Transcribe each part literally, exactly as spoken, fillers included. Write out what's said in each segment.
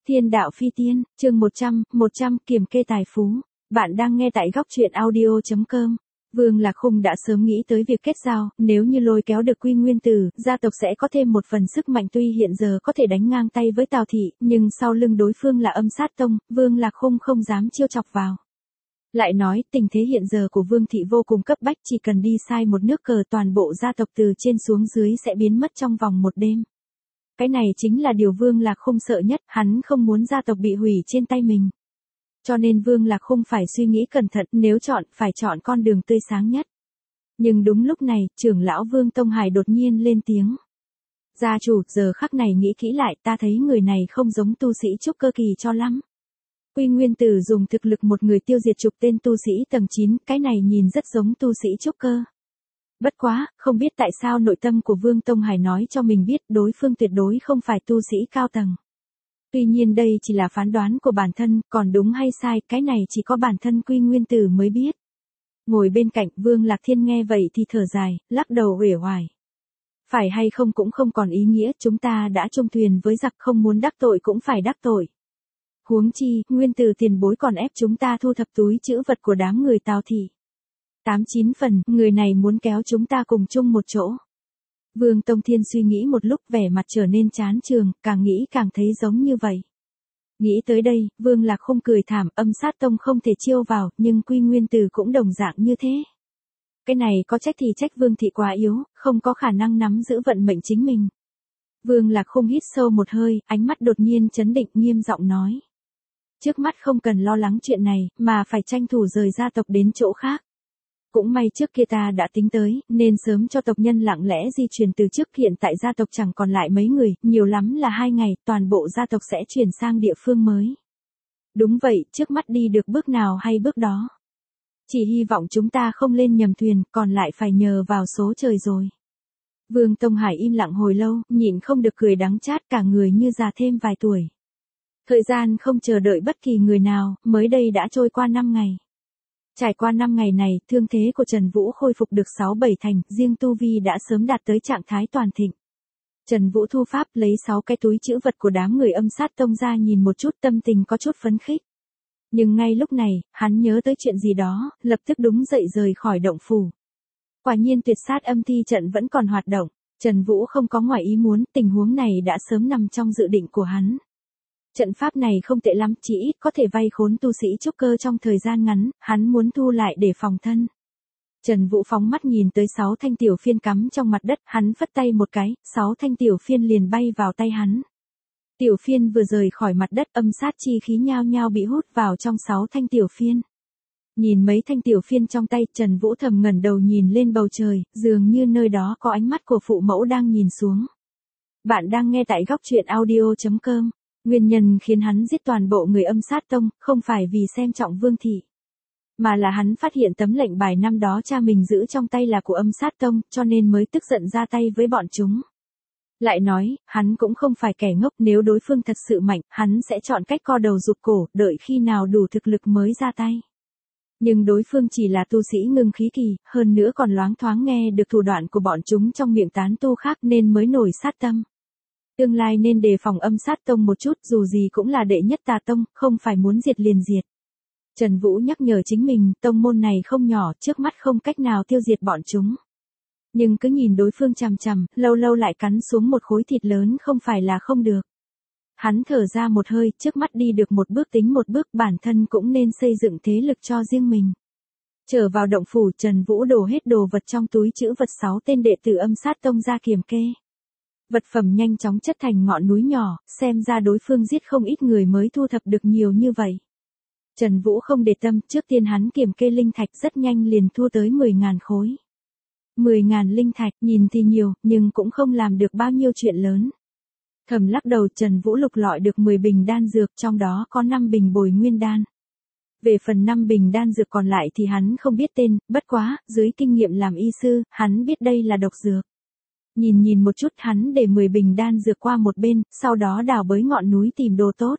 Thiên đạo phi tiên, chương một trăm, một trăm kiểm kê tài phú. Bạn đang nghe tại góc truyện audio chấm com. Vương Lạc Khung đã sớm nghĩ tới việc kết giao, nếu như lôi kéo được Quy Nguyên Tử, gia tộc sẽ có thêm một phần sức mạnh tuy hiện giờ có thể đánh ngang tay với Tào Thị, nhưng sau lưng đối phương là Âm Sát Tông, Vương Lạc Khung không dám chiêu chọc vào. Lại nói, tình thế hiện giờ của Vương Thị vô cùng cấp bách, chỉ cần đi sai một nước cờ toàn bộ gia tộc từ trên xuống dưới sẽ biến mất trong vòng một đêm. Cái này chính là điều Vương Lạc Khung sợ nhất, hắn không muốn gia tộc bị hủy trên tay mình. Cho nên Vương Lạc Khung phải suy nghĩ cẩn thận, nếu chọn, phải chọn con đường tươi sáng nhất. Nhưng đúng lúc này, trưởng lão Vương Tông Hải đột nhiên lên tiếng. Gia chủ, giờ khắc này nghĩ kỹ lại, ta thấy người này không giống tu sĩ trúc cơ kỳ cho lắm. Quy Nguyên Tử dùng thực lực một người tiêu diệt chục tên tu sĩ tầng chín, cái này nhìn rất giống tu sĩ trúc cơ. Bất quá, không biết tại sao nội tâm của Vương Tông Hải nói cho mình biết đối phương tuyệt đối không phải tu sĩ cao tầng. Tuy nhiên đây chỉ là phán đoán của bản thân, còn đúng hay sai, cái này chỉ có bản thân Quy Nguyên Tử mới biết. Ngồi bên cạnh Vương Lạc Thiên nghe vậy thì thở dài, lắc đầu uể oải. Phải hay không cũng không còn ý nghĩa, chúng ta đã chung thuyền với giặc, không muốn đắc tội cũng phải đắc tội. Huống chi, Nguyên Tử tiền bối còn ép chúng ta thu thập túi trữ vật của đám người Tào Thị. Tám chín phần, người này muốn kéo chúng ta cùng chung một chỗ. Vương Tông Thiên suy nghĩ một lúc, vẻ mặt trở nên chán chường, càng nghĩ càng thấy giống như vậy. Nghĩ tới đây, Vương Lạc Khung cười thảm, Âm Sát Tông không thể chiêu vào, nhưng Quy Nguyên Tử cũng đồng dạng như thế. Cái này có trách thì trách Vương Thị quá yếu, không có khả năng nắm giữ vận mệnh chính mình. Vương Lạc Khung hít sâu một hơi, ánh mắt đột nhiên chấn định, nghiêm giọng nói. Trước mắt không cần lo lắng chuyện này, mà phải tranh thủ rời gia tộc đến chỗ khác. Cũng may trước kia ta đã tính tới, nên sớm cho tộc nhân lặng lẽ di chuyển từ trước, hiện tại gia tộc chẳng còn lại mấy người, nhiều lắm là hai ngày, toàn bộ gia tộc sẽ chuyển sang địa phương mới. Đúng vậy, trước mắt đi được bước nào hay bước đó. Chỉ hy vọng chúng ta không lên nhầm thuyền, còn lại phải nhờ vào số trời rồi. Vương Tông Hải im lặng hồi lâu, nhịn không được cười đắng chát, cả người như già thêm vài tuổi. Thời gian không chờ đợi bất kỳ người nào, mới đây đã trôi qua năm ngày. Trải qua năm ngày này, thương thế của Trần Vũ khôi phục được sáu bảy thành, riêng tu vi đã sớm đạt tới trạng thái toàn thịnh. Trần Vũ thu pháp lấy sáu cái túi trữ vật của đám người Âm Sát Tông ra nhìn một chút, tâm tình có chút phấn khích. Nhưng ngay lúc này, hắn nhớ tới chuyện gì đó, lập tức đúng dậy rời khỏi động phủ. Quả nhiên tuyệt sát âm thi trận vẫn còn hoạt động, Trần Vũ không có ngoài ý muốn, tình huống này đã sớm nằm trong dự định của hắn. Trận pháp này không tệ lắm, chỉ ít có thể vây khốn tu sĩ trúc cơ trong thời gian ngắn, hắn muốn thu lại để phòng thân. Trần Vũ phóng mắt nhìn tới sáu thanh tiểu phiên cắm trong mặt đất, hắn phất tay một cái, sáu thanh tiểu phiên liền bay vào tay hắn. Tiểu phiên vừa rời khỏi mặt đất, âm sát chi khí nhao nhao bị hút vào trong sáu thanh tiểu phiên. Nhìn mấy thanh tiểu phiên trong tay, Trần Vũ thầm ngẩng đầu nhìn lên bầu trời, dường như nơi đó có ánh mắt của phụ mẫu đang nhìn xuống. Bạn đang nghe tại góc truyện audio chấm com. Nguyên nhân khiến hắn giết toàn bộ người Âm Sát Tông, không phải vì xem trọng Vương Thị. Mà là hắn phát hiện tấm lệnh bài năm đó cha mình giữ trong tay là của Âm Sát Tông, cho nên mới tức giận ra tay với bọn chúng. Lại nói, hắn cũng không phải kẻ ngốc, nếu đối phương thật sự mạnh, hắn sẽ chọn cách co đầu rụt cổ, đợi khi nào đủ thực lực mới ra tay. Nhưng đối phương chỉ là tu sĩ ngưng khí kỳ, hơn nữa còn loáng thoáng nghe được thủ đoạn của bọn chúng trong miệng tán tu khác nên mới nổi sát tâm. Tương lai nên đề phòng Âm Sát Tông một chút, dù gì cũng là đệ nhất tà tông, không phải muốn diệt liền diệt. Trần Vũ nhắc nhở chính mình, tông môn này không nhỏ, trước mắt không cách nào tiêu diệt bọn chúng. Nhưng cứ nhìn đối phương chằm chằm, lâu lâu lại cắn xuống một khối thịt lớn không phải là không được. Hắn thở ra một hơi, trước mắt đi được một bước tính một bước, bản thân cũng nên xây dựng thế lực cho riêng mình. Trở vào động phủ, Trần Vũ đổ hết đồ vật trong túi trữ vật sáu tên đệ tử Âm Sát Tông ra kiểm kê. Vật phẩm nhanh chóng chất thành ngọn núi nhỏ, xem ra đối phương giết không ít người mới thu thập được nhiều như vậy. Trần Vũ không để tâm, trước tiên hắn kiểm kê linh thạch rất nhanh liền thu tới mười nghìn khối. mười nghìn linh thạch, nhìn thì nhiều, nhưng cũng không làm được bao nhiêu chuyện lớn. Thầm lắc đầu, Trần Vũ lục lọi được mười bình đan dược, trong đó có năm bình bồi nguyên đan. Về phần năm bình đan dược còn lại thì hắn không biết tên, bất quá, dưới kinh nghiệm làm y sư, hắn biết đây là độc dược. Nhìn nhìn một chút, hắn để mười bình đan dược qua một bên, sau đó đào bới ngọn núi tìm đồ tốt.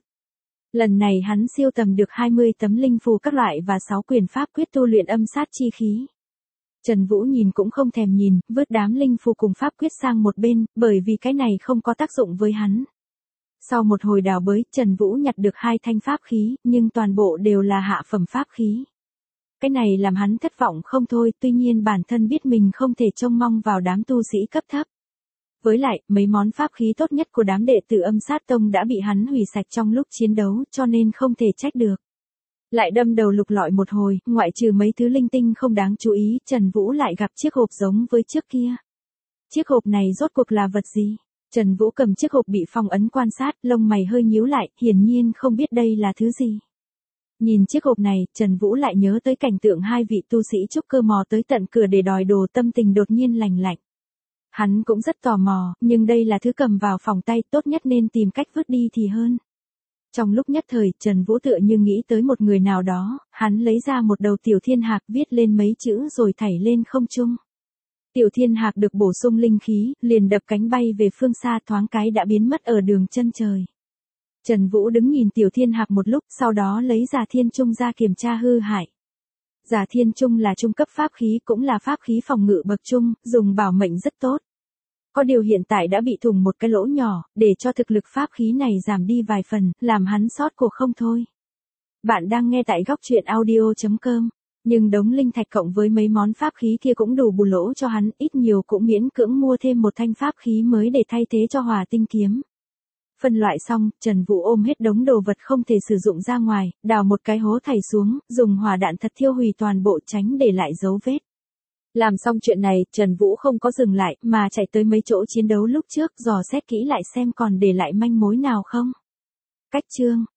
Lần này hắn siêu tầm được hai mươi tấm linh phù các loại và sáu quyển pháp quyết tu luyện âm sát chi khí. Trần Vũ nhìn cũng không thèm nhìn, vứt đám linh phù cùng pháp quyết sang một bên, bởi vì cái này không có tác dụng với hắn. Sau một hồi đào bới, Trần Vũ nhặt được hai thanh pháp khí, nhưng toàn bộ đều là hạ phẩm pháp khí. Cái này làm hắn thất vọng không thôi, tuy nhiên bản thân biết mình không thể trông mong vào đám tu sĩ cấp thấp. Với lại, mấy món pháp khí tốt nhất của đám đệ tử Âm Sát Tông đã bị hắn hủy sạch trong lúc chiến đấu, cho nên không thể trách được. Lại đâm đầu lục lọi một hồi, ngoại trừ mấy thứ linh tinh không đáng chú ý, Trần Vũ lại gặp chiếc hộp giống với trước kia. Chiếc hộp này rốt cuộc là vật gì? Trần Vũ cầm chiếc hộp bị phong ấn quan sát, lông mày hơi nhíu lại, hiển nhiên không biết đây là thứ gì. Nhìn chiếc hộp này, Trần Vũ lại nhớ tới cảnh tượng hai vị tu sĩ trúc cơ mò tới tận cửa để đòi đồ, tâm tình đột nhiên lành lạnh. Hắn cũng rất tò mò, nhưng đây là thứ cầm vào phòng tay, tốt nhất nên tìm cách vứt đi thì hơn. Trong lúc nhất thời, Trần Vũ tựa như nghĩ tới một người nào đó, hắn lấy ra một đầu tiểu thiên hạc viết lên mấy chữ rồi thảy lên không trung. Tiểu thiên hạc được bổ sung linh khí, liền đập cánh bay về phương xa, thoáng cái đã biến mất ở đường chân trời. Trần Vũ đứng nhìn tiểu thiên hạc một lúc, sau đó lấy giả thiên trung ra kiểm tra hư hại. Giả thiên trung là trung cấp pháp khí, cũng là pháp khí phòng ngự bậc trung, dùng bảo mệnh rất tốt. Có điều hiện tại đã bị thủng một cái lỗ nhỏ, để cho thực lực pháp khí này giảm đi vài phần, làm hắn xót cổ không thôi. Bạn đang nghe tại góc truyện audio chấm com. Nhưng đống linh thạch cộng với mấy món pháp khí kia cũng đủ bù lỗ cho hắn, ít nhiều cũng miễn cưỡng mua thêm một thanh pháp khí mới để thay thế cho hỏa tinh kiếm. Phân loại xong, Trần Vũ ôm hết đống đồ vật không thể sử dụng ra ngoài, đào một cái hố thảy xuống, dùng hỏa đạn thật thiêu hủy toàn bộ, tránh để lại dấu vết. Làm xong chuyện này, Trần Vũ không có dừng lại, mà chạy tới mấy chỗ chiến đấu lúc trước, dò xét kỹ lại xem còn để lại manh mối nào không. Cách chương